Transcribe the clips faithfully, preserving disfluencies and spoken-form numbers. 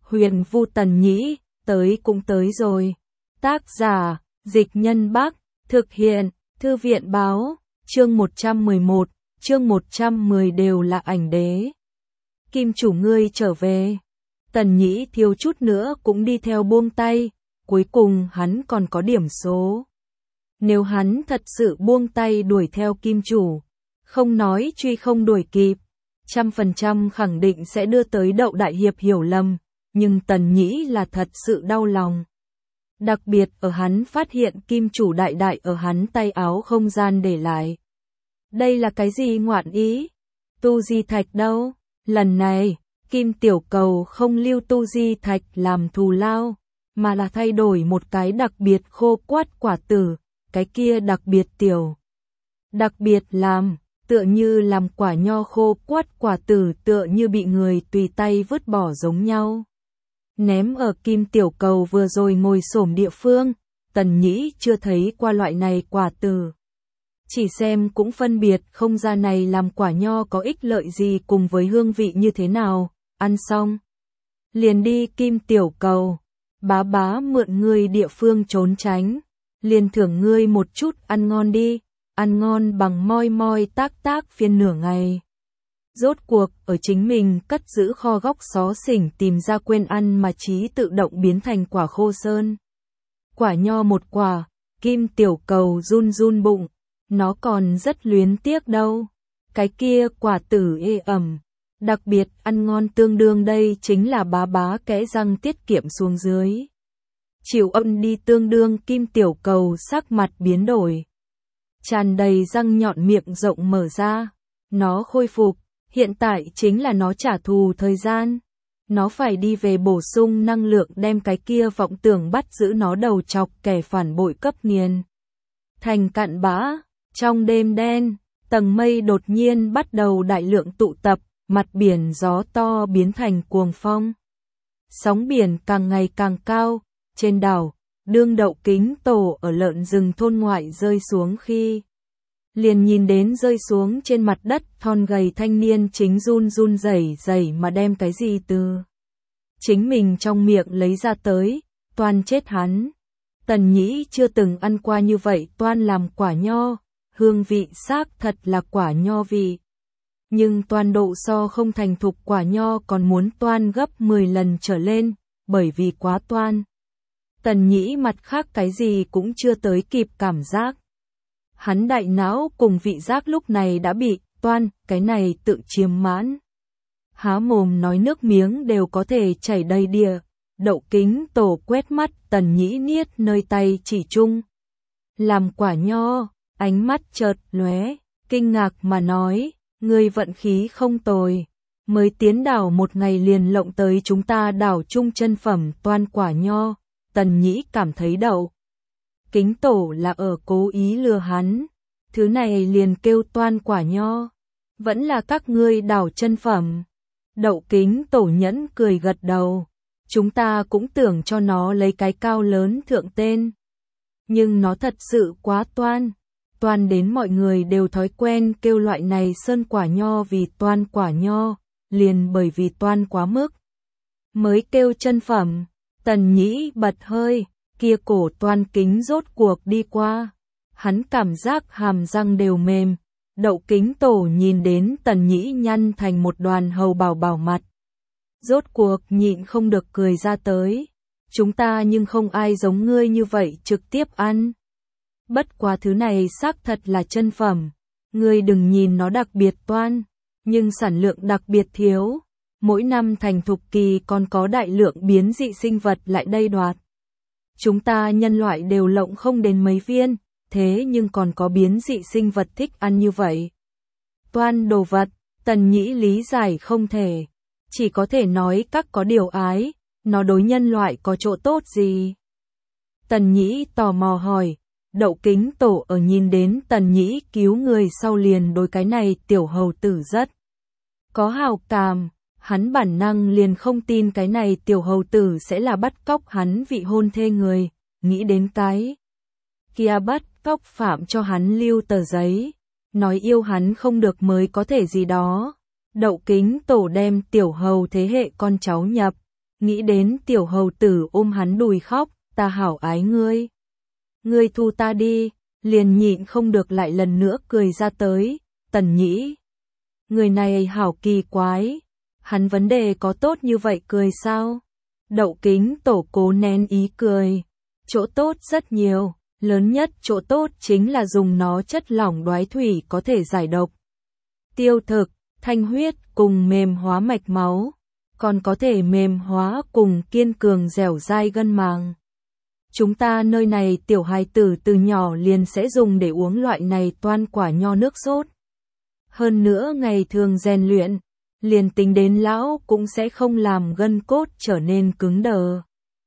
Huyền Vu Tần Nhĩ, tới cũng tới rồi. Tác giả, Dịch Nhân Bắc, thực hiện, Thư viện Báo, chương một trăm mười một, chương một trăm mười đều là ảnh đế. Kim chủ ngươi trở về. Tần Nhĩ thiếu chút nữa cũng đi theo buông tay, cuối cùng hắn còn có điểm số. Nếu hắn thật sự buông tay đuổi theo kim chủ, không nói truy không đuổi kịp, trăm phần trăm khẳng định sẽ đưa tới Đậu đại hiệp hiểu lầm, nhưng Tần Nhĩ là thật sự đau lòng. Đặc biệt ở hắn phát hiện kim chủ đại đại ở hắn tay áo không gian để lại. Đây là cái gì ngoạn ý? Tu di thạch đâu? Lần này, Kim Tiểu Cầu không lưu tu di thạch làm thù lao, mà là thay đổi một cái đặc biệt khô quát quả tử, cái kia đặc biệt tiểu. Đặc biệt làm, tựa như làm quả nho khô quát quả tử tựa như bị người tùy tay vứt bỏ giống nhau. Ném ở Kim Tiểu Cầu vừa rồi ngồi xổm địa phương, Tần Nhĩ chưa thấy qua loại này quả tử. Chỉ xem cũng phân biệt không ra này làm quả nho có ích lợi gì cùng với hương vị như thế nào, ăn xong. Liền đi Kim Tiểu Cầu, bá bá mượn ngươi địa phương trốn tránh, liền thưởng ngươi một chút ăn ngon đi, ăn ngon bằng moi moi tác tác phiên nửa ngày. Rốt cuộc ở chính mình cất giữ kho góc xó xỉnh tìm ra quên ăn mà trí tự động biến thành quả khô sơn. Quả nho một quả, Kim Tiểu Cầu run run bụng, nó còn rất luyến tiếc đâu. Cái kia quả tử ê ẩm, đặc biệt ăn ngon tương đương đây chính là bá bá kẽ răng tiết kiệm xuống dưới. Chịu ân đi tương đương Kim Tiểu Cầu sắc mặt biến đổi. Tràn đầy răng nhọn miệng rộng mở ra, nó khôi phục. Hiện tại chính là nó trả thù thời gian. Nó phải đi về bổ sung năng lượng đem cái kia vọng tưởng bắt giữ nó đầu chọc kẻ phản bội cấp nghiền. Thành cặn bã, trong đêm đen, tầng mây đột nhiên bắt đầu đại lượng tụ tập, mặt biển gió to biến thành cuồng phong. Sóng biển càng ngày càng cao, trên đảo, đương Đậu Kính Tổ ở lợn rừng thôn ngoại rơi xuống khi. Liền nhìn đến rơi xuống trên mặt đất thon gầy thanh niên chính run run rẩy rẩy mà đem cái gì từ chính mình trong miệng lấy ra tới, toan chết hắn. Tần Nhĩ chưa từng ăn qua như vậy toan làm quả nho, hương vị xác thật là quả nho vị. Nhưng toan độ so không thành thục quả nho còn muốn toan gấp mười lần trở lên, bởi vì quá toan. Tần Nhĩ mặt khác cái gì cũng chưa tới kịp cảm giác. Hắn đại não cùng vị giác lúc này đã bị toan, cái này tự chiếm mãn. Há mồm nói nước miếng đều có thể chảy đầy đìa. Đậu Kính Tổ quét mắt Tần Nhĩ niết nơi tay chỉ chung. Làm quả nho, ánh mắt chợt lóe, kinh ngạc mà nói, ngươi vận khí không tồi. Mới tiến đảo một ngày liền lộng tới chúng ta đảo chung chân phẩm toan quả nho. Tần Nhĩ cảm thấy Đậu Kính Tổ là ở cố ý lừa hắn. Thứ này liền kêu toan quả nho. Vẫn là các ngươi đảo chân phẩm. Đậu Kính Tổ nhẫn cười gật đầu. Chúng ta cũng tưởng cho nó lấy cái cao lớn thượng tên. Nhưng nó thật sự quá toan. Toan đến mọi người đều thói quen kêu loại này sơn quả nho vì toan quả nho. Liền bởi vì toan quá mức. Mới kêu chân phẩm. Tần Nhĩ bật hơi. Kia cổ toan kính rốt cuộc đi qua. Hắn cảm giác hàm răng đều mềm. Đậu Kính Tổ nhìn đến Tần Nhĩ nhăn thành một đoàn hầu bảo bảo mặt. Rốt cuộc nhịn không được cười ra tới. Chúng ta nhưng không ai giống ngươi như vậy trực tiếp ăn. Bất quá thứ này xác thật là chân phẩm. Ngươi đừng nhìn nó đặc biệt toan, nhưng sản lượng đặc biệt thiếu. Mỗi năm thành thục kỳ còn có đại lượng biến dị sinh vật lại đây đoạt. Chúng ta nhân loại đều lộng không đến mấy viên, thế nhưng còn có biến dị sinh vật thích ăn như vậy. Toan đồ vật, Tần Nhĩ lý giải không thể. Chỉ có thể nói các có điều ái, nó đối nhân loại có chỗ tốt gì. Tần Nhĩ tò mò hỏi, Đậu Kính Tổ ở nhìn đến Tần Nhĩ cứu người sau liền đối cái này tiểu hầu tử rất có hào cảm. Hắn bản năng liền không tin cái này tiểu hầu tử sẽ là bắt cóc hắn vị hôn thê người, nghĩ đến cái kia bắt cóc phạm cho hắn lưu tờ giấy, nói yêu hắn không được mới có thể gì đó. Đậu Kính Tổ đem tiểu hầu thế hệ con cháu nhập nghĩ đến tiểu hầu tử ôm hắn đùi khóc, ta hảo ái ngươi. Ngươi thu ta đi, liền nhịn không được lại lần nữa cười ra tới, Tần Nhĩ. Người này hảo kỳ quái, hắn vấn đề có tốt như vậy cười sao? Đậu Kính Tổ cố nén ý cười, chỗ tốt rất nhiều, lớn nhất chỗ tốt chính là dùng nó chất lỏng đoái thủy có thể giải độc, tiêu thực, thanh huyết cùng mềm hóa mạch máu, còn có thể mềm hóa cùng kiên cường dẻo dai gân màng. Chúng ta nơi này tiểu hài tử từ nhỏ liền sẽ dùng để uống loại này toan quả nho nước sốt. Hơn nữa ngày thường rèn luyện, liền tính đến lão cũng sẽ không làm gân cốt trở nên cứng đờ.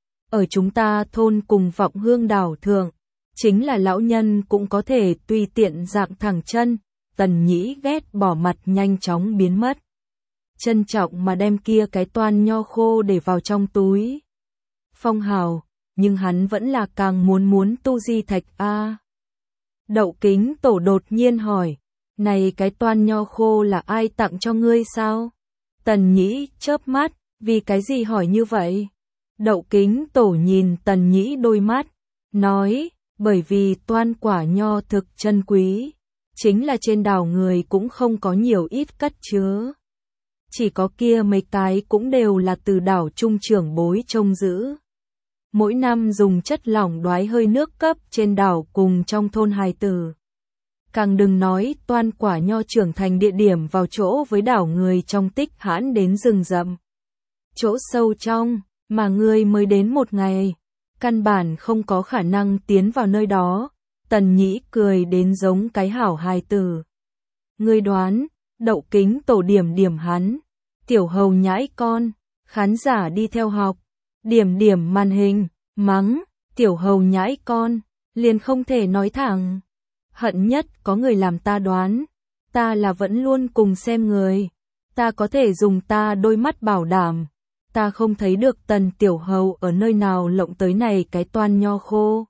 Ở chúng ta thôn cùng Vọng Hương đảo thượng, chính là lão nhân cũng có thể tùy tiện dạng thẳng chân. Tần Nhĩ ghét bỏ mặt nhanh chóng biến mất. Trân trọng mà đem kia cái toan nho khô để vào trong túi. Phong hào, nhưng hắn vẫn là càng muốn muốn tu di thạch a. À. Đậu Kính Tổ đột nhiên hỏi, này cái toan nho khô là ai tặng cho ngươi sao? Tần Nhĩ chớp mắt, vì cái gì hỏi như vậy? Đậu Kính Tổ nhìn Tần Nhĩ đôi mắt, nói, bởi vì toan quả nho thực chân quý, chính là trên đảo người cũng không có nhiều ít cất chứa. Chỉ có kia mấy cái cũng đều là từ đảo trung trưởng bối trông giữ. Mỗi năm dùng chất lỏng đoái hơi nước cấp trên đảo cùng trong thôn hài tử. Càng đừng nói toan quả nho trưởng thành địa điểm vào chỗ với đảo người trong tích hãn đến rừng rậm. Chỗ sâu trong, mà người mới đến một ngày, căn bản không có khả năng tiến vào nơi đó. Tần Nhĩ cười đến giống cái hảo hài tử. Ngươi đoán, Đậu Kính Tổ điểm điểm hắn, tiểu hầu nhãi con, khán giả đi theo học, điểm điểm màn hình, mắng, tiểu hầu nhãi con, liền không thể nói thẳng. Hận nhất có người làm ta đoán, ta là vẫn luôn cùng xem người, ta có thể dùng ta đôi mắt bảo đảm, ta không thấy được Tần tiểu hầu ở nơi nào lộng tới này cái toan nho khô.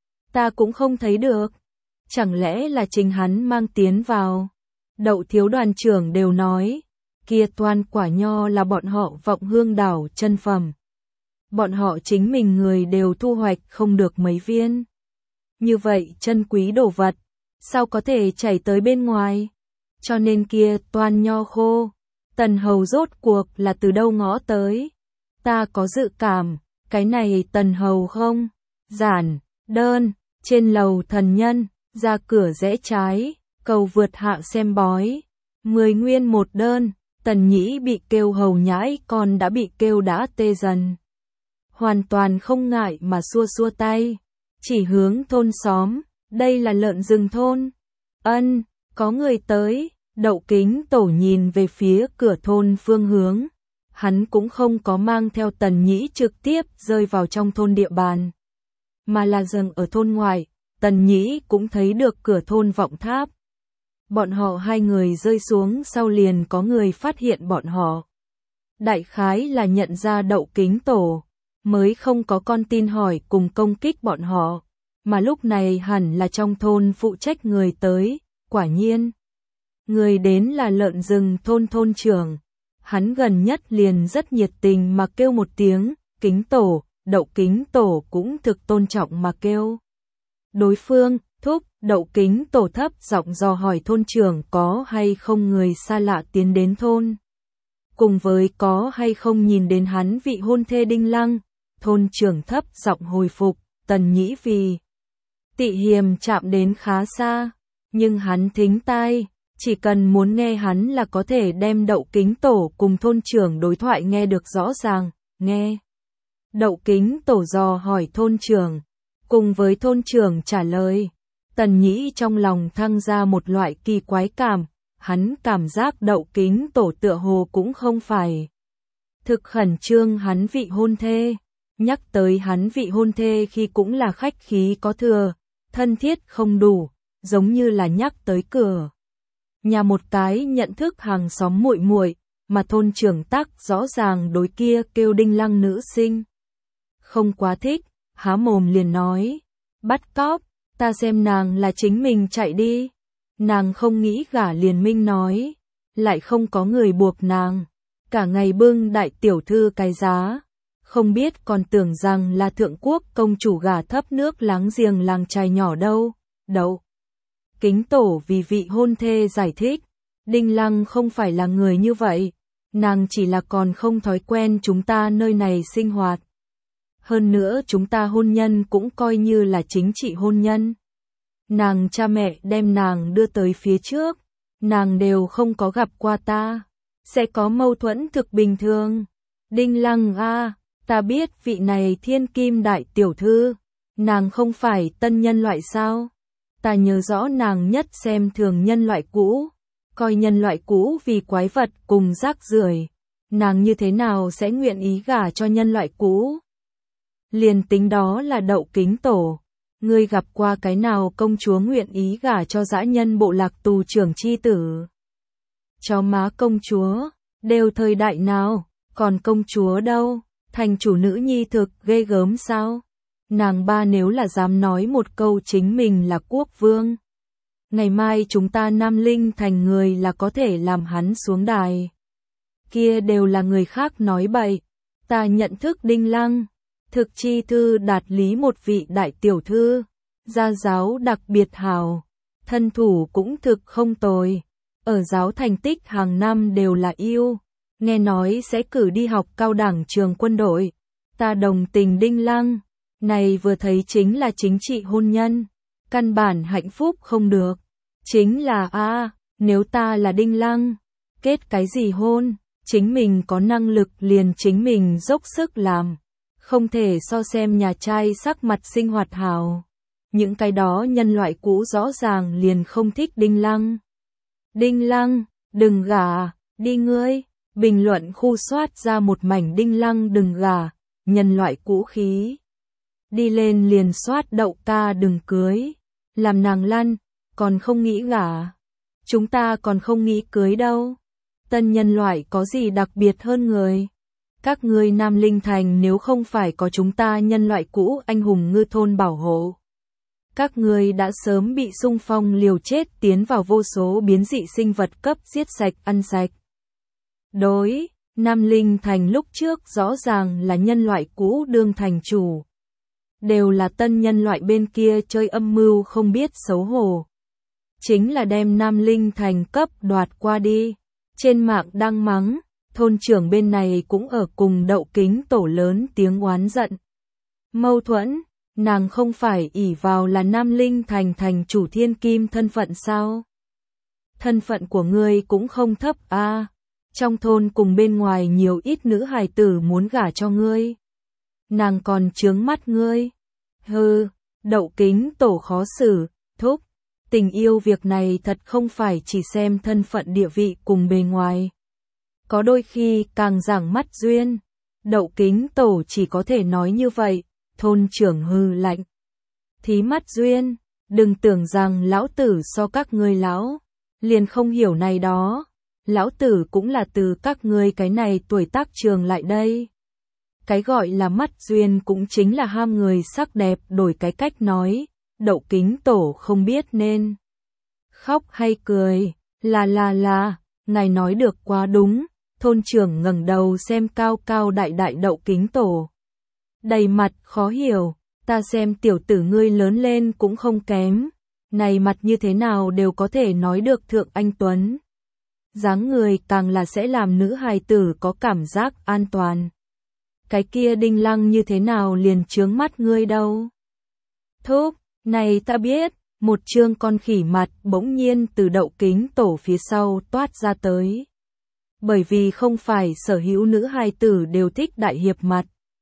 Ta cũng không thấy được, chẳng lẽ là chính hắn mang tiến vào. Đậu thiếu đoàn trưởng đều nói, kia toan quả nho là bọn họ Vọng Hương đảo chân phẩm. Bọn họ chính mình người đều thu hoạch không được mấy viên. Như vậy chân quý đồ vật, sao có thể chảy tới bên ngoài? Cho nên kia toan nho khô, Tần hầu rốt cuộc là từ đâu ngõ tới? Ta có dự cảm, cái này Tần hầu không? Giản, đơn, trên lầu thần nhân, ra cửa rẽ trái, cầu vượt hạ xem bói. Mười nguyên một đơn, Tần Nhĩ bị kêu hầu nhãi còn đã bị kêu đã tê dần. Hoàn toàn không ngại mà xua xua tay, chỉ hướng thôn xóm, đây là lợn rừng thôn. Ân, có người tới, Đậu Kính Tổ nhìn về phía cửa thôn phương hướng. Hắn cũng không có mang theo Tần Nhĩ trực tiếp rơi vào trong thôn địa bàn, mà là dừng ở thôn ngoài. Tần Nhĩ cũng thấy được cửa thôn Vọng Tháp. Bọn họ hai người rơi xuống sau liền có người phát hiện bọn họ. Đại khái là nhận ra Đậu Kính Tổ, mới không có con tin hỏi cùng công kích bọn họ, mà lúc này hẳn là trong thôn phụ trách người tới. Quả nhiên, người đến là lợn rừng thôn thôn trưởng. Hắn gần nhất liền rất nhiệt tình mà kêu một tiếng, Kính Tổ. Đậu Kính Tổ cũng thực tôn trọng mà kêu. Đối phương, thúc, Đậu Kính Tổ thấp giọng dò hỏi thôn trưởng có hay không người xa lạ tiến đến thôn. Cùng với có hay không nhìn đến hắn vị hôn thê Đinh Lăng, thôn trưởng thấp giọng hồi phục, Tần Nhĩ vì tị hiềm chạm đến khá xa, nhưng hắn thính tai, chỉ cần muốn nghe hắn là có thể đem Đậu Kính Tổ cùng thôn trưởng đối thoại nghe được rõ ràng, nghe. Đậu Kính Tổ dò hỏi thôn trưởng, cùng với thôn trưởng trả lời. Tần Nhĩ trong lòng thăng ra một loại kỳ quái cảm, hắn cảm giác Đậu Kính Tổ tựa hồ cũng không phải thực khẩn trương hắn vị hôn thê, nhắc tới hắn vị hôn thê khi cũng là khách khí có thừa, thân thiết không đủ, giống như là nhắc tới cửa nhà một cái nhận thức hàng xóm muội muội, mà thôn trưởng tác rõ ràng đối kia kêu Đinh Lăng nữ sinh không quá thích, há mồm liền nói, bắt cóc, ta xem nàng là chính mình chạy đi. Nàng không nghĩ gả liền minh nói, lại không có người buộc nàng, cả ngày bưng đại tiểu thư cái giá, không biết còn tưởng rằng là thượng quốc công chủ gả thấp nước láng giềng làng trai nhỏ đâu. Đậu Kính Tổ vì vị hôn thê giải thích, Đinh Lăng không phải là người như vậy, nàng chỉ là còn không thói quen chúng ta nơi này sinh hoạt. Hơn nữa chúng ta hôn nhân cũng coi như là chính trị hôn nhân. Nàng cha mẹ đem nàng đưa tới phía trước, nàng đều không có gặp qua ta, sẽ có mâu thuẫn thực bình thường. Đinh Lăng a, ta biết vị này thiên kim đại tiểu thư, nàng không phải tân nhân loại sao? Ta nhớ rõ nàng nhất xem thường nhân loại cũ, coi nhân loại cũ vì quái vật cùng rác rưởi, nàng như thế nào sẽ nguyện ý gả cho nhân loại cũ? Liền tính đó là Đậu Kính Tổ, ngươi gặp qua cái nào công chúa nguyện ý gả cho dã nhân bộ lạc tù trưởng chi tử? Chó má công chúa, đều thời đại nào, còn công chúa đâu, thành chủ nữ nhi thực ghê gớm sao? Nàng ba nếu là dám nói một câu chính mình là quốc vương, ngày mai chúng ta Nam Linh thành người là có thể làm hắn xuống đài. Kia đều là người khác nói bậy, ta nhận thức Đinh Lăng, thực chi thư đạt lý một vị đại tiểu thư, gia giáo đặc biệt hào, thân thủ cũng thực không tồi, ở giáo thành tích hàng năm đều là yêu, nghe nói sẽ cử đi học cao đẳng trường quân đội, ta đồng tình Đinh Lăng, này vừa thấy chính là chính trị hôn nhân, căn bản hạnh phúc không được, chính là a, nếu ta là Đinh Lăng, kết cái gì hôn, chính mình có năng lực liền chính mình dốc sức làm. Không thể so xem nhà trai sắc mặt sinh hoạt hào. Những cái đó nhân loại cũ rõ ràng liền không thích Đinh Lăng. Đinh Lăng, đừng gả, đi ngươi. Bình luận khu soát ra một mảnh Đinh Lăng đừng gả, nhân loại cũ khí. Đi lên liền soát Đậu ca đừng cưới. Làm nàng lăn, còn không nghĩ gả. Chúng ta còn không nghĩ cưới đâu. Tân nhân loại có gì đặc biệt hơn người? Các ngươi Nam Linh Thành nếu không phải có chúng ta nhân loại cũ anh hùng ngư thôn bảo hộ, các ngươi đã sớm bị xung phong liều chết tiến vào vô số biến dị sinh vật cấp giết sạch ăn sạch. Đối, Nam Linh Thành lúc trước rõ ràng là nhân loại cũ đương thành chủ. Đều là tân nhân loại bên kia chơi âm mưu không biết xấu hổ. Chính là đem Nam Linh Thành cấp đoạt qua đi. Trên mạng đang mắng. Thôn trưởng bên này cũng ở cùng Đậu Kính Tổ lớn tiếng oán giận. Mâu thuẫn, nàng không phải ỷ vào là Nam Linh thành thành chủ thiên kim thân phận sao? Thân phận của ngươi cũng không thấp a, à. Trong thôn cùng bên ngoài nhiều ít nữ hài tử muốn gả cho ngươi. Nàng còn chướng mắt ngươi. Hừ, Đậu Kính Tổ khó xử, thúc. Tình yêu việc này thật không phải chỉ xem thân phận địa vị cùng bề ngoài. Có đôi khi càng giảng mắt duyên, Đậu Kính Tổ chỉ có thể nói như vậy, thôn trưởng hư lạnh. Thí mắt duyên, đừng tưởng rằng lão tử so các ngươi lão, liền không hiểu này đó, lão tử cũng là từ các ngươi cái này tuổi tác trường lại đây. Cái gọi là mắt duyên cũng chính là ham người sắc đẹp đổi cái cách nói, Đậu Kính Tổ không biết nên khóc hay cười, là là là, ngài nói được quá đúng. Thôn trưởng ngẩng đầu xem cao cao đại đại Đậu Kính Tổ. Đầy mặt khó hiểu, ta xem tiểu tử ngươi lớn lên cũng không kém. Này mặt như thế nào đều có thể nói được thượng anh Tuấn. Dáng người càng là sẽ làm nữ hài tử có cảm giác an toàn. Cái kia Đinh Lăng như thế nào liền chướng mắt ngươi đâu. Thúc, này ta biết, một trương con khỉ mặt bỗng nhiên từ Đậu Kính Tổ phía sau toát ra tới. Bởi vì không phải sở hữu nữ hài tử đều thích đại hiệp mặt.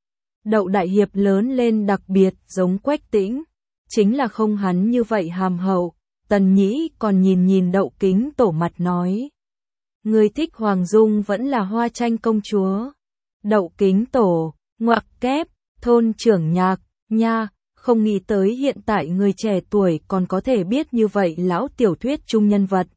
Đậu đại hiệp lớn lên đặc biệt giống Quách Tĩnh, chính là không hắn như vậy hàm hậu. Tần Nhĩ còn nhìn nhìn Đậu Kính Tổ mặt nói. Người thích Hoàng Dung vẫn là Hoa Tranh công chúa. Đậu Kính Tổ, ngoặc kép, thôn trưởng nhạc, nha, không nghĩ tới hiện tại người trẻ tuổi còn có thể biết như vậy lão tiểu thuyết chung nhân vật.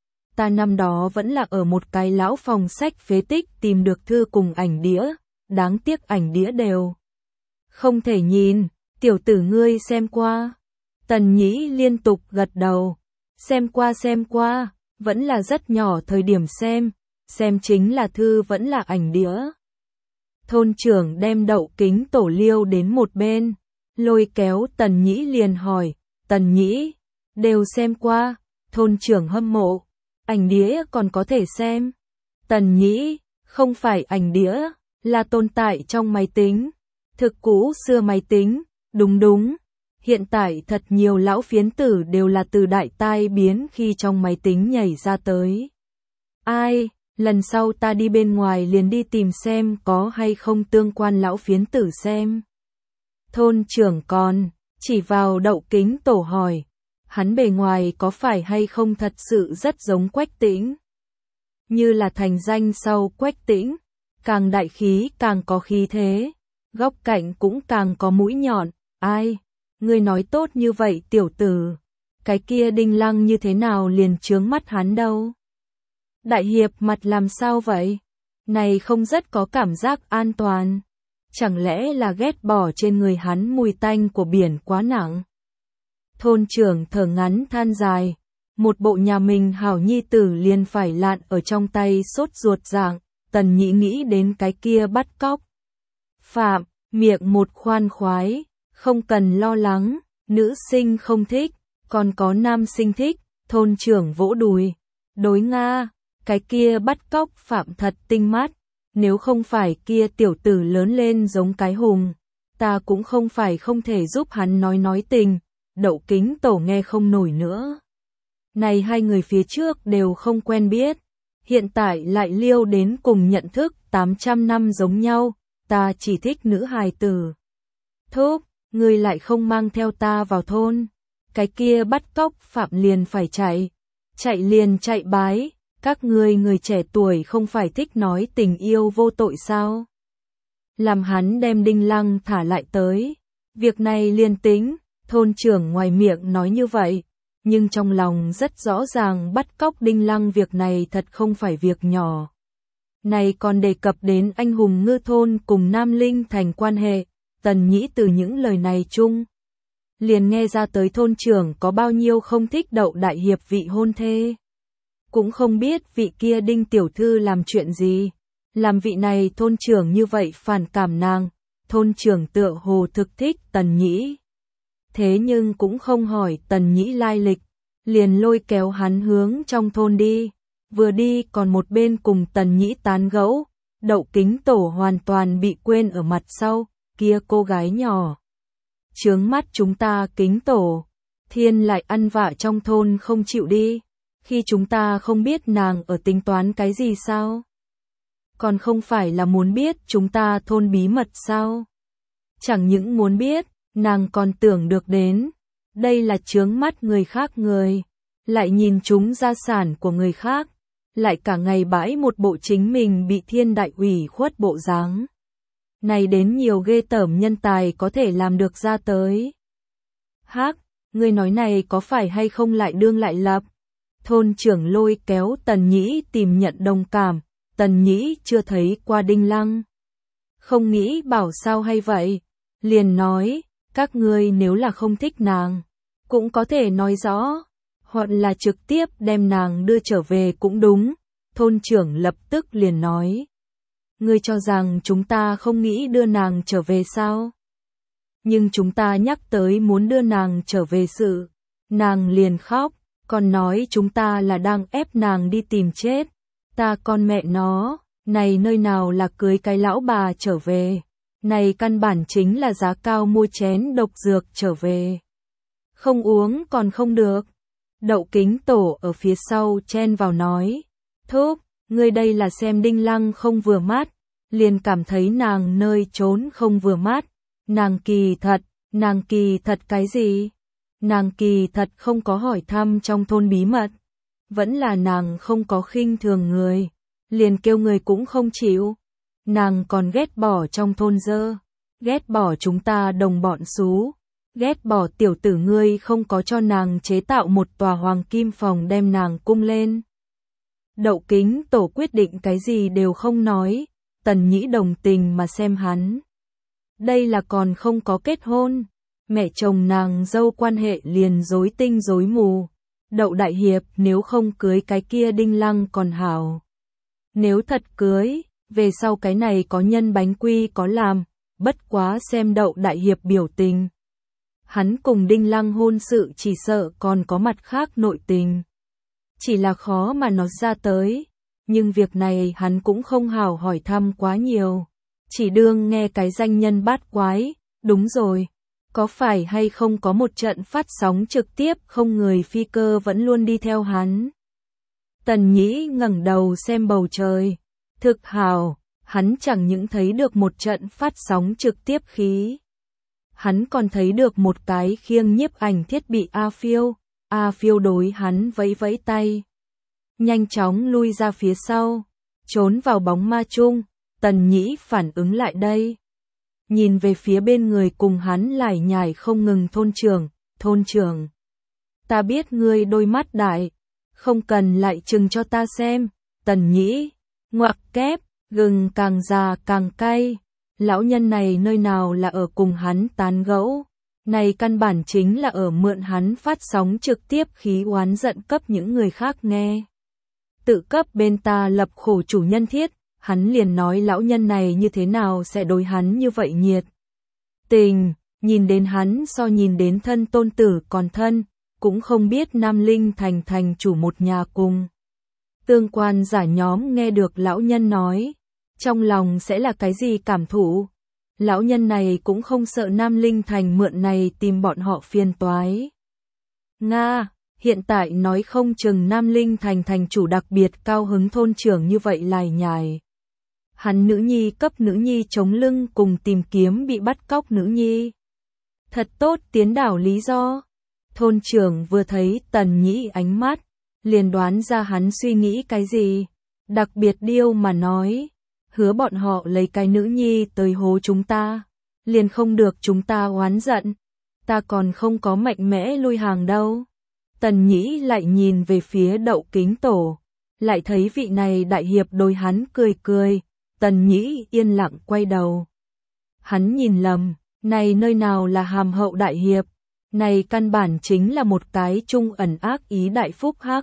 Ta năm đó vẫn là ở một cái lão phòng sách phế tích tìm được thư cùng ảnh đĩa, đáng tiếc ảnh đĩa đều không thể nhìn, tiểu tử ngươi xem qua. Tần Nhĩ liên tục gật đầu, xem qua xem qua, vẫn là rất nhỏ thời điểm xem, xem chính là thư vẫn là ảnh đĩa. Thôn trưởng đem Đậu Kính Tổ liêu đến một bên, lôi kéo Tần Nhĩ liền hỏi, Tần Nhĩ, đều xem qua, thôn trưởng hâm mộ, ảnh đĩa còn có thể xem. Tần Nhĩ, không phải ảnh đĩa, là tồn tại trong máy tính, thực cũ xưa máy tính, đúng đúng. Hiện tại thật nhiều lão phiến tử đều là từ đại tai biến khi trong máy tính nhảy ra tới. Ai, lần sau ta đi bên ngoài liền đi tìm xem có hay không tương quan lão phiến tử xem. Thôn trưởng còn, chỉ vào Đậu Kính Tổ hỏi, hắn bề ngoài có phải hay không thật sự rất giống Quách Tĩnh? Như là thành danh sau Quách Tĩnh, càng đại khí càng có khí thế, góc cạnh cũng càng có mũi nhọn, ai? Ngươi nói tốt như vậy tiểu tử, cái kia Đinh Lăng như thế nào liền chướng mắt hắn đâu? Đại hiệp mặt làm sao vậy? Này không rất có cảm giác an toàn. Chẳng lẽ là ghét bỏ trên người hắn mùi tanh của biển quá nặng? Thôn trưởng thở ngắn than dài, một bộ nhà mình hảo nhi tử liền phải lạn ở trong tay sốt ruột dạng, Tần Nhĩ nghĩ đến cái kia bắt cóc. Phạm, miệng một khoan khoái, không cần lo lắng, nữ sinh không thích, còn có nam sinh thích, thôn trưởng vỗ đùi. Đối Nga, cái kia bắt cóc Phạm thật tinh mắt, nếu không phải kia tiểu tử lớn lên giống cái hùng, ta cũng không phải không thể giúp hắn nói nói tình. Đậu Kính Tổ nghe không nổi nữa. Này hai người phía trước đều không quen biết, hiện tại lại liêu đến cùng nhận thức tám trăm năm giống nhau, ta chỉ thích nữ hài tử. Thúc, ngươi lại không mang theo ta vào thôn, cái kia bắt cóc Phạm liền phải chạy, chạy liền chạy bái, các ngươi người trẻ tuổi không phải thích nói tình yêu vô tội sao? Làm hắn đem Đinh Lăng thả lại tới, việc này liền tính. Thôn trưởng ngoài miệng nói như vậy, nhưng trong lòng rất rõ ràng bắt cóc Đinh Lăng việc này thật không phải việc nhỏ. Này còn đề cập đến anh hùng ngư thôn cùng Nam Linh thành quan hệ, Tần Nhĩ từ những lời này chung. Liền nghe ra tới thôn trưởng có bao nhiêu không thích Đậu đại hiệp vị hôn thê. Cũng không biết vị kia Đinh tiểu thư làm chuyện gì, làm vị này thôn trưởng như vậy phản cảm nàng, thôn trưởng tựa hồ thực thích Tần Nhĩ. Thế nhưng cũng không hỏi Tần Nhĩ lai lịch, liền lôi kéo hắn hướng trong thôn đi, vừa đi còn một bên cùng Tần Nhĩ tán gẫu, Đậu Kính Tổ hoàn toàn bị quên ở mặt sau, kia cô gái nhỏ. Chướng mắt chúng ta Kính Tổ, thiên lại ăn vạ trong thôn không chịu đi, khi chúng ta không biết nàng ở tính toán cái gì sao? Còn không phải là muốn biết chúng ta thôn bí mật sao? Chẳng những muốn biết, nàng còn tưởng được đến, đây là chướng mắt người khác người, lại nhìn chúng gia sản của người khác, lại cả ngày bãi một bộ chính mình bị thiên đại ủy khuất bộ dáng. Này đến nhiều ghê tởm nhân tài có thể làm được ra tới. Hắc, người nói này có phải hay không lại đương lại lập? Thôn trưởng lôi kéo Tần Nhĩ tìm nhận đồng cảm, Tần Nhĩ chưa thấy qua Đinh Lăng. Không nghĩ bảo sao hay vậy, liền nói. Các ngươi nếu là không thích nàng, cũng có thể nói rõ, hoặc là trực tiếp đem nàng đưa trở về cũng đúng. Thôn trưởng lập tức liền nói. Ngươi cho rằng chúng ta không nghĩ đưa nàng trở về sao? Nhưng chúng ta nhắc tới muốn đưa nàng trở về sự, nàng liền khóc, còn nói chúng ta là đang ép nàng đi tìm chết. Ta con mẹ nó, này nơi nào là cưới cái lão bà trở về. Này căn bản chính là giá cao mua chén độc dược trở về. Không uống còn không được. Đậu Kính Tổ ở phía sau chen vào nói. Thúc, ngươi đây là xem Đinh Lăng không vừa mắt, liền cảm thấy nàng nơi trốn không vừa mắt. Nàng kỳ thật, nàng kỳ thật cái gì? Nàng kỳ thật không có hỏi thăm trong thôn bí mật. Vẫn là nàng không có khinh thường người, liền kêu người cũng không chịu. Nàng còn ghét bỏ trong thôn dơ, ghét bỏ chúng ta đồng bọn xú, ghét bỏ tiểu tử ngươi không có cho nàng chế tạo một tòa hoàng kim phòng đem nàng cung lên. Đậu Kính Tổ quyết định cái gì đều không nói, Tần Nhĩ đồng tình mà xem hắn. Đây là còn không có kết hôn, mẹ chồng nàng dâu quan hệ liền rối tinh rối mù. Đậu đại hiệp nếu không cưới cái kia Đinh Lăng còn hảo. Nếu thật cưới, về sau cái này có nhân bánh quy có làm, bất quá xem Đậu đại hiệp biểu tình. Hắn cùng Đinh Lăng hôn sự chỉ sợ còn có mặt khác nội tình. Chỉ là khó mà nói ra tới, nhưng việc này hắn cũng không hào hỏi thăm quá nhiều. Chỉ đương nghe cái danh nhân bát quái, đúng rồi. Có phải hay không có một trận phát sóng trực tiếp không người phi cơ vẫn luôn đi theo hắn? Tần Nhĩ ngẩng đầu xem bầu trời. Thực hào, hắn chẳng những thấy được một trận phát sóng trực tiếp khí. Hắn còn thấy được một cái khiêng nhiếp ảnh thiết bị A Phiêu. A Phiêu đối hắn vẫy vẫy tay. Nhanh chóng lui ra phía sau, trốn vào bóng ma chung. Tần Nhĩ phản ứng lại đây. Nhìn về phía bên người cùng hắn lải nhải không ngừng thôn trưởng, thôn trưởng. Ta biết ngươi đôi mắt đại, không cần lại chừng cho ta xem. Tần Nhĩ, ngoặc kép, gừng càng già càng cay. Lão nhân này nơi nào là ở cùng hắn tán gẫu, này căn bản chính là ở mượn hắn phát sóng trực tiếp khí oán giận cấp những người khác nghe. Tự cấp bên ta lập khổ chủ nhân thiết, hắn liền nói lão nhân này như thế nào sẽ đối hắn như vậy nhiệt. Tình, nhìn đến hắn so nhìn đến thân tôn tử còn thân, cũng không biết Nam Linh thành thành chủ một nhà cùng. Tương quan giả nhóm nghe được lão nhân nói, trong lòng sẽ là cái gì cảm thụ? Lão nhân này cũng không sợ Nam Linh thành mượn này tìm bọn họ phiền toái. Nga, hiện tại nói không chừng Nam Linh thành thành chủ đặc biệt cao hứng thôn trưởng như vậy lải nhải. Hắn nữ nhi cấp nữ nhi chống lưng cùng tìm kiếm bị bắt cóc nữ nhi. Thật tốt tiến đảo lý do. Thôn trưởng vừa thấy Tần Nhĩ ánh mắt, liền đoán ra hắn suy nghĩ cái gì. Đặc biệt điêu mà nói, hứa bọn họ lấy cái nữ nhi tới hố chúng ta, liền không được chúng ta oán giận. Ta còn không có mạnh mẽ lui hàng đâu. Tần Nhĩ lại nhìn về phía Đậu Kính Tổ, lại thấy vị này đại hiệp đối hắn cười cười. Tần Nhĩ yên lặng quay đầu. Hắn nhìn lầm, này nơi nào là hàm hậu đại hiệp, này căn bản chính là một cái trung ẩn ác ý đại phúc hắc.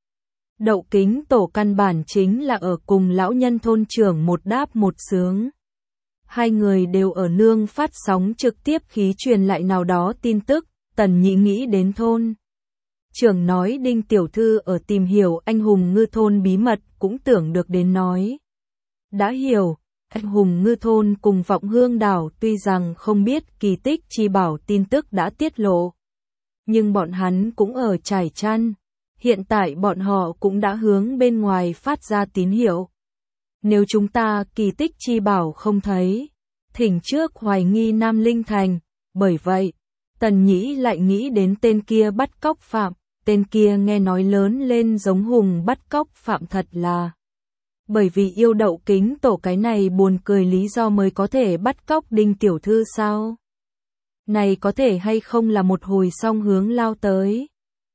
Đậu Kính Tổ căn bản chính là ở cùng lão nhân thôn trưởng một đáp một sướng. Hai người đều ở nương phát sóng trực tiếp khí truyền lại nào đó tin tức. Tần Nhĩ nghĩ đến thôn trưởng nói Đinh tiểu thư ở tìm hiểu anh hùng ngư thôn bí mật, cũng tưởng được đến nói. Đã hiểu, anh hùng ngư thôn cùng Vọng Hương đảo tuy rằng không biết kỳ tích chi bảo tin tức đã tiết lộ, nhưng bọn hắn cũng ở trải chăn. Hiện tại bọn họ cũng đã hướng bên ngoài phát ra tín hiệu. Nếu chúng ta kỳ tích chi bảo không thấy, thỉnh trước hoài nghi Nam Linh thành. Bởi vậy, Tần Nhĩ lại nghĩ đến tên kia bắt cóc phạm. Tên kia nghe nói lớn lên giống hùng bắt cóc phạm thật là. Bởi vì yêu Đậu Kính Tổ cái này buồn cười lý do mới có thể bắt cóc Đinh tiểu thư sao? Này có thể hay không là một hồi song hướng lao tới?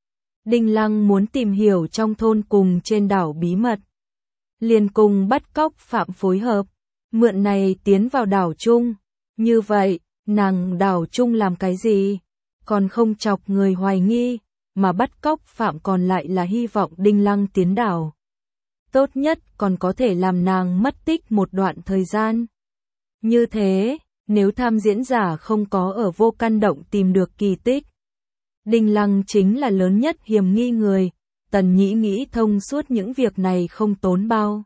Đinh Lăng muốn tìm hiểu trong thôn cùng trên đảo bí mật. Liền cùng bắt cóc phạm phối hợp. Mượn này tiến vào đảo chung. Như vậy, nàng đảo chung làm cái gì? Còn không chọc người hoài nghi. Mà bắt cóc phạm còn lại là hy vọng Đinh Lăng tiến đảo. Tốt nhất còn có thể làm nàng mất tích một đoạn thời gian. Như thế, nếu tham diễn giả không có ở Vô Căn Động tìm được kỳ tích, Đinh Lăng chính là lớn nhất hiểm nghi người. Tần Nhĩ nghĩ thông suốt những việc này không tốn bao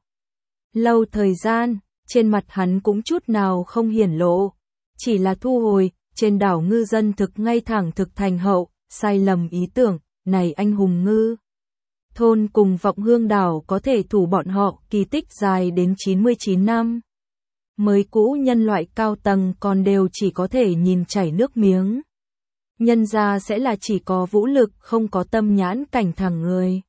lâu thời gian, trên mặt hắn cũng chút nào không hiển lộ, chỉ là thu hồi. Trên đảo ngư dân thực ngay thẳng thực thành hậu, sai lầm ý tưởng, này anh hùng ngư thôn cùng Vọng Hương đảo có thể thủ bọn họ kỳ tích dài đến chín mươi chín năm. Mới cũ nhân loại cao tầng còn đều chỉ có thể nhìn chảy nước miếng. Nhân ra sẽ là chỉ có vũ lực không có tâm nhãn cảnh thẳng người.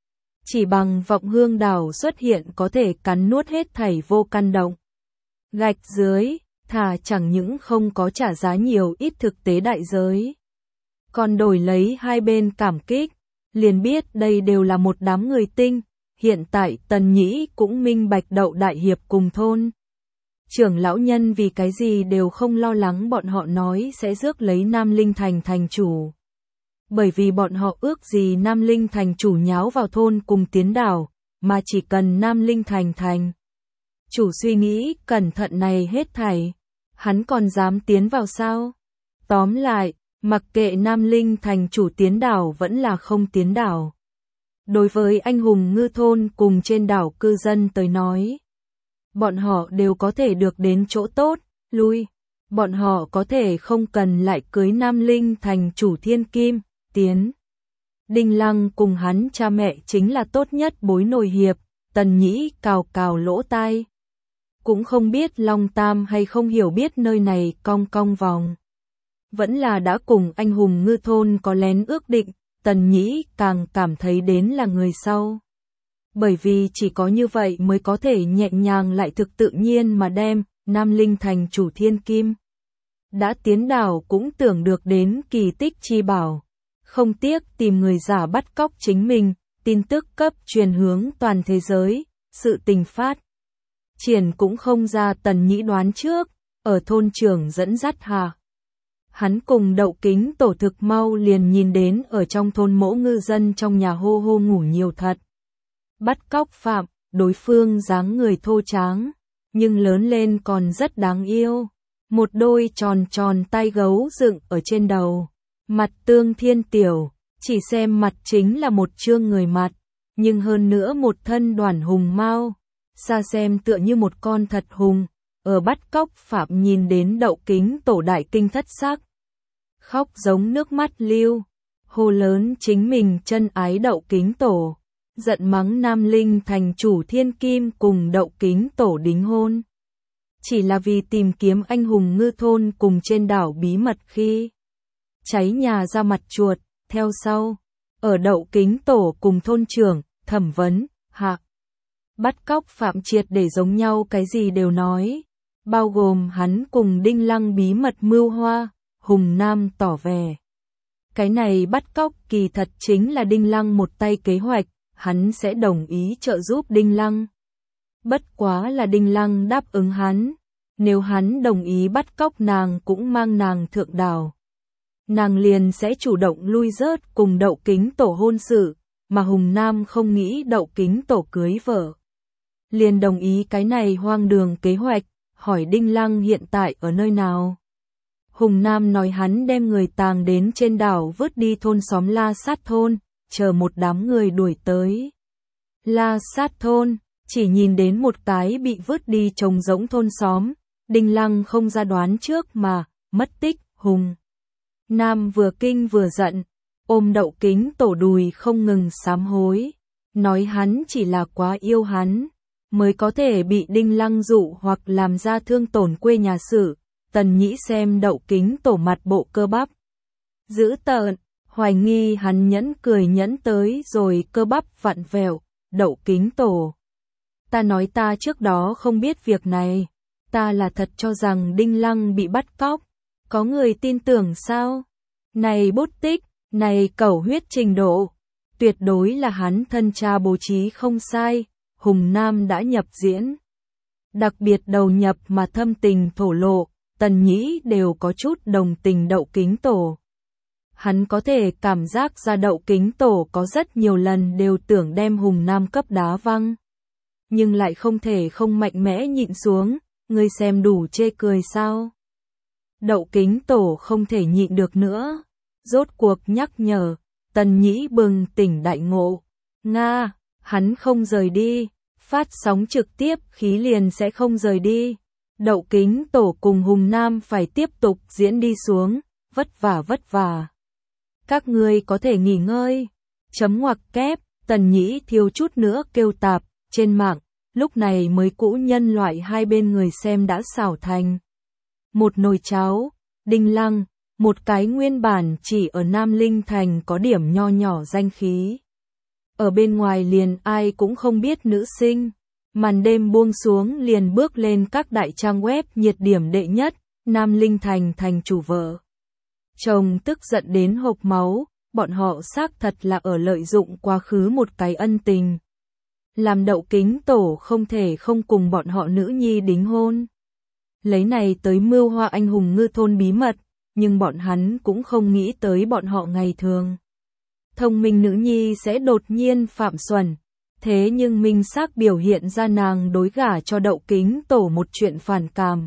Chỉ bằng Vọng Hương đảo xuất hiện có thể cắn nuốt hết thảy Vô Căn Động. Gạch dưới, thà chẳng những không có trả giá nhiều ít thực tế đại giới. Còn đổi lấy hai bên cảm kích, liền biết đây đều là một đám người tinh. Hiện tại Tần Nhĩ cũng minh bạch Đậu đại hiệp cùng thôn trưởng lão nhân vì cái gì đều không lo lắng bọn họ nói sẽ rước lấy Nam Linh thành thành chủ. Bởi vì bọn họ ước gì Nam Linh thành chủ nháo vào thôn cùng tiến đảo, mà chỉ cần Nam Linh thành thành Chủ suy nghĩ cẩn thận này hết thảy, hắn còn dám tiến vào sao? Tóm lại, mặc kệ Nam Linh thành chủ tiến đảo vẫn là không tiến đảo. Đối với anh hùng ngư thôn cùng trên đảo cư dân tới nói, bọn họ đều có thể được đến chỗ tốt, lui. Bọn họ có thể không cần lại cưới Nam Linh thành chủ thiên kim, tiến. Đinh Lăng cùng hắn cha mẹ chính là tốt nhất bối nổi hiệp, Tần Nhĩ cào cào lỗ tai. Cũng không biết Long Tam hay không hiểu biết nơi này cong cong vòng. Vẫn là đã cùng anh hùng ngư thôn có lén ước định, Tần Nhĩ càng cảm thấy đến là người sau. Bởi vì chỉ có như vậy mới có thể nhẹ nhàng lại thực tự nhiên mà đem Nam Linh thành chủ thiên kim. Đã tiến đảo cũng tưởng được đến kỳ tích chi bảo. Không tiếc tìm người giả bắt cóc chính mình, tin tức cấp truyền hướng toàn thế giới, sự tình phát. Triển cũng không ra Tần Nhĩ đoán trước, ở thôn trưởng dẫn dắt hạ. Hắn cùng Đậu Kính Tổ thực mau liền nhìn đến ở trong thôn mỗ ngư dân trong nhà hô hô ngủ nhiều thật. Bắt cóc phạm, đối phương dáng người thô tráng, nhưng lớn lên còn rất đáng yêu. Một đôi tròn tròn tay gấu dựng ở trên đầu, mặt tương thiên tiểu, chỉ xem mặt chính là một trương người mặt, nhưng hơn nữa một thân đoàn hùng mao, xa xem tựa như một con thật hùng. Ở bắt cóc phạm nhìn đến Đậu Kính Tổ đại kinh thất sắc, khóc giống nước mắt lưu, hô lớn chính mình chân ái Đậu Kính Tổ, giận mắng Nam Linh thành chủ thiên kim cùng Đậu Kính Tổ đính hôn. Chỉ là vì tìm kiếm anh hùng ngư thôn cùng trên đảo bí mật khi cháy nhà ra mặt chuột, theo sau, ở Đậu Kính Tổ cùng thôn trưởng, thẩm vấn, hạ. Bắt cóc phạm triệt để giống nhau cái gì đều nói, bao gồm hắn cùng Đinh Lăng bí mật mưu hoa, Hùng Nam tỏ vẻ. Cái này bắt cóc kỳ thật chính là Đinh Lăng một tay kế hoạch, hắn sẽ đồng ý trợ giúp Đinh Lăng. Bất quá là Đinh Lăng đáp ứng hắn, nếu hắn đồng ý bắt cóc nàng cũng mang nàng thượng đảo. Nàng liền sẽ chủ động lui rớt cùng Đậu Kính Tổ hôn sự, mà Hùng Nam không nghĩ Đậu Kính Tổ cưới vợ. Liền đồng ý cái này hoang đường kế hoạch, hỏi Đinh Lăng hiện tại ở nơi nào. Hùng Nam nói hắn đem người tàng đến trên đảo vứt đi thôn xóm La Sát thôn, chờ một đám người đuổi tới. La Sát thôn, chỉ nhìn đến một cái bị vứt đi trống rỗng thôn xóm, Đinh Lăng không ra đoán trước mà, mất tích, Hùng Nam vừa kinh vừa giận, ôm Đậu Kính Tổ đùi không ngừng sám hối, nói hắn chỉ là quá yêu hắn, mới có thể bị Đinh Lăng dụ hoặc làm ra thương tổn quê nhà sự. Tần Nhĩ xem Đậu Kính Tổ mặt bộ cơ bắp dữ tợn, hoài nghi hắn nhẫn cười nhẫn tới rồi cơ bắp vặn vẹo. Đậu Kính Tổ, ta nói ta trước đó không biết việc này, ta là thật cho rằng Đinh Lăng bị bắt cóc, có người tin tưởng sao? Này bút tích, này cẩu huyết trình độ, tuyệt đối là hắn thân cha bố trí không sai. Hùng Nam đã nhập diễn, đặc biệt đầu nhập mà thâm tình thổ lộ, Tần Nhĩ đều có chút đồng tình Đậu Kính Tổ. Hắn có thể cảm giác ra Đậu Kính Tổ có rất nhiều lần đều tưởng đem Hùng Nam cấp đá văng, nhưng lại không thể không mạnh mẽ nhịn xuống, ngươi xem đủ chê cười sao? Đậu Kính Tổ không thể nhịn được nữa, rốt cuộc nhắc nhở, Tần Nhĩ bừng tỉnh đại ngộ, Nga, hắn không rời đi, phát sóng trực tiếp khí liền sẽ không rời đi. Đậu Kính Tổ cùng Hùng Nam phải tiếp tục diễn đi xuống, vất vả vất vả. Các ngươi có thể nghỉ ngơi. Chấm ngoặc kép, Tần Nhĩ thiếu chút nữa kêu tạp, trên mạng, lúc này mới cũ nhân loại hai bên người xem đã xảo thành. Một nồi cháo, Đinh Lăng, một cái nguyên bản chỉ ở Nam Linh Thành có điểm nho nhỏ danh khí. Ở bên ngoài liền ai cũng không biết nữ sinh. Màn đêm buông xuống liền bước lên các đại trang web nhiệt điểm đệ nhất, Nam Linh Thành thành chủ vợ. Chồng tức giận đến hộc máu, bọn họ xác thật là ở lợi dụng quá khứ một cái ân tình. Làm Đậu Kính Tổ không thể không cùng bọn họ nữ nhi đính hôn. Lấy này tới mưu hoa anh hùng ngư thôn bí mật, nhưng bọn hắn cũng không nghĩ tới bọn họ ngày thường. Thông minh nữ nhi sẽ đột nhiên phạm xuẩn. Thế nhưng minh xác biểu hiện ra nàng đối gả cho Đậu Kính Tổ một chuyện phản cảm.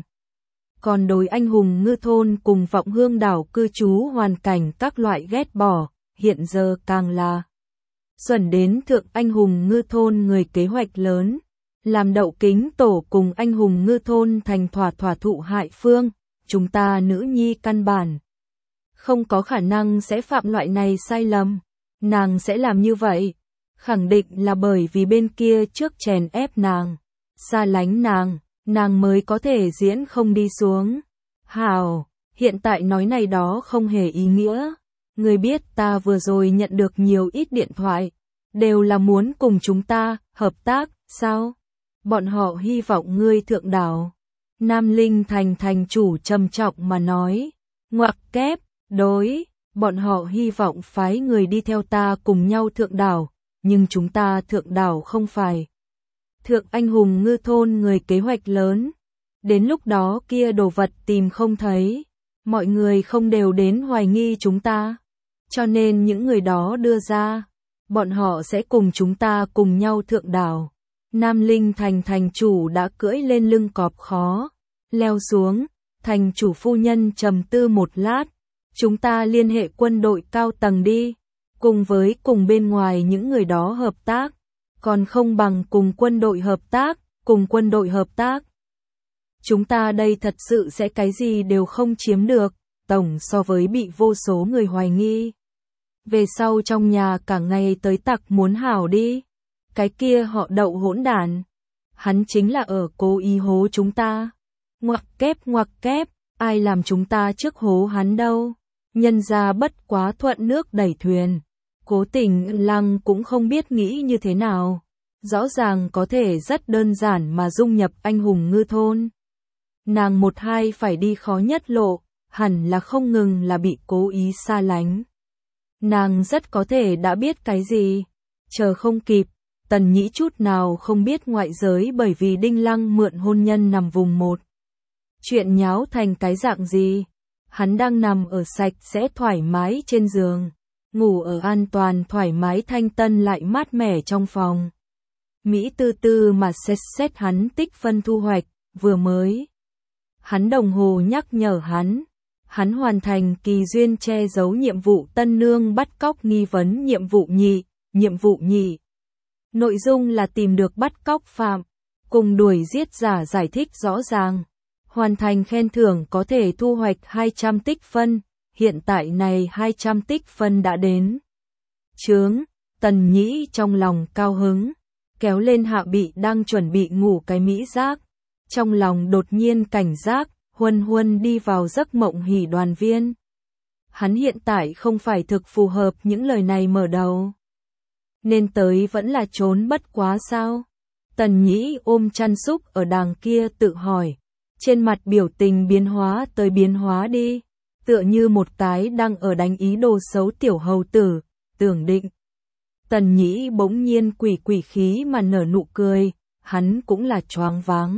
Còn đối anh hùng ngư thôn cùng Vọng Hương đảo cư trú hoàn cảnh các loại ghét bỏ, hiện giờ càng là xuẩn đến thượng anh hùng ngư thôn người kế hoạch lớn, làm Đậu Kính Tổ cùng anh hùng ngư thôn thành thỏa thỏa thụ hại phương, chúng ta nữ nhi căn bản không có khả năng sẽ phạm loại này sai lầm, nàng sẽ làm như vậy, khẳng định là bởi vì bên kia trước chèn ép nàng, xa lánh nàng, nàng mới có thể diễn không đi xuống. Hảo, hiện tại nói này đó không hề ý nghĩa. Ngươi biết ta vừa rồi nhận được nhiều ít điện thoại, đều là muốn cùng chúng ta hợp tác, sao? Bọn họ hy vọng ngươi thượng đảo. Nam Linh Thành thành chủ trầm trọng mà nói, ngoặc kép, đối, bọn họ hy vọng phái người đi theo ta cùng nhau thượng đảo, nhưng chúng ta thượng đảo không phải thượng anh hùng ngư thôn người kế hoạch lớn. Đến lúc đó kia đồ vật tìm không thấy, mọi người không đều đến hoài nghi chúng ta. Cho nên những người đó đưa ra, bọn họ sẽ cùng chúng ta cùng nhau thượng đảo. Nam Linh Thành thành chủ đã cưỡi lên lưng cọp khó, leo xuống, thành chủ phu nhân trầm tư một lát, chúng ta liên hệ quân đội cao tầng đi, cùng với cùng bên ngoài những người đó hợp tác, còn không bằng cùng quân đội hợp tác, cùng quân đội hợp tác. Chúng ta đây thật sự sẽ cái gì đều không chiếm được, tổng so với bị vô số người hoài nghi. Về sau trong nhà cả ngày tới tặc muốn hảo đi, cái kia họ Đậu hỗn đản, hắn chính là ở cố ý hố chúng ta. Ngoặc kép ngoặc kép, ai làm chúng ta trước hố hắn đâu, nhân ra bất quá thuận nước đẩy thuyền. Cố Tình Lăng cũng không biết nghĩ như thế nào, rõ ràng có thể rất đơn giản mà dung nhập anh hùng ngư thôn. Nàng một hai phải đi khó nhất lộ, hẳn là không ngừng là bị cố ý xa lánh. Nàng rất có thể đã biết cái gì, chờ không kịp, Tần Nhĩ chút nào không biết ngoại giới bởi vì Đinh Lăng mượn hôn nhân nằm vùng một. Chuyện nháo thành cái dạng gì, hắn đang nằm ở sạch sẽ thoải mái trên giường, ngủ ở an toàn thoải mái thanh tân lại mát mẻ trong phòng. Mỹ tư tư mà xét xét hắn tích phân thu hoạch, vừa mới. Hắn đồng hồ nhắc nhở hắn, hắn hoàn thành kỳ duyên che giấu nhiệm vụ tân nương bắt cóc nghi vấn nhiệm vụ nhị, nhiệm vụ nhị. Nội dung là tìm được bắt cóc phạm, cùng đuổi giết giả giải thích rõ ràng. Hoàn thành khen thưởng có thể thu hoạch hai trăm tích phân, hiện tại này hai trăm tích phân đã đến. Chướng, Tần Nhĩ trong lòng cao hứng, kéo lên Hạ Bị đang chuẩn bị ngủ cái mỹ giác. Trong lòng đột nhiên cảnh giác, huân huân đi vào giấc mộng hỉ đoàn viên. Hắn hiện tại không phải thực phù hợp những lời này mở đầu. Nên tới vẫn là trốn bất quá sao? Tần Nhĩ ôm chăn súc ở đàng kia tự hỏi. Trên mặt biểu tình biến hóa tới biến hóa đi, tựa như một cái đang ở đánh ý đồ xấu tiểu hầu tử, tưởng định. Tần Nhĩ bỗng nhiên quỷ quỷ khí mà nở nụ cười, hắn cũng là choáng váng.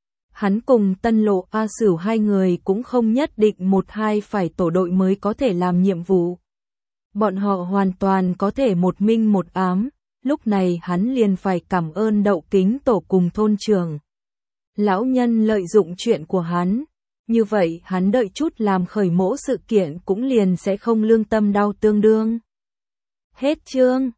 Hắn cùng Tân Lộ A Sửu hai người cũng không nhất định một hai phải tổ đội mới có thể làm nhiệm vụ. Bọn họ hoàn toàn có thể một minh một ám, lúc này hắn liền phải cảm ơn Đậu Kính Tổ cùng thôn trưởng. Lão nhân lợi dụng chuyện của hắn, như vậy hắn đợi chút làm khởi mỗ sự kiện cũng liền sẽ không lương tâm đau tương đương. Hết chương.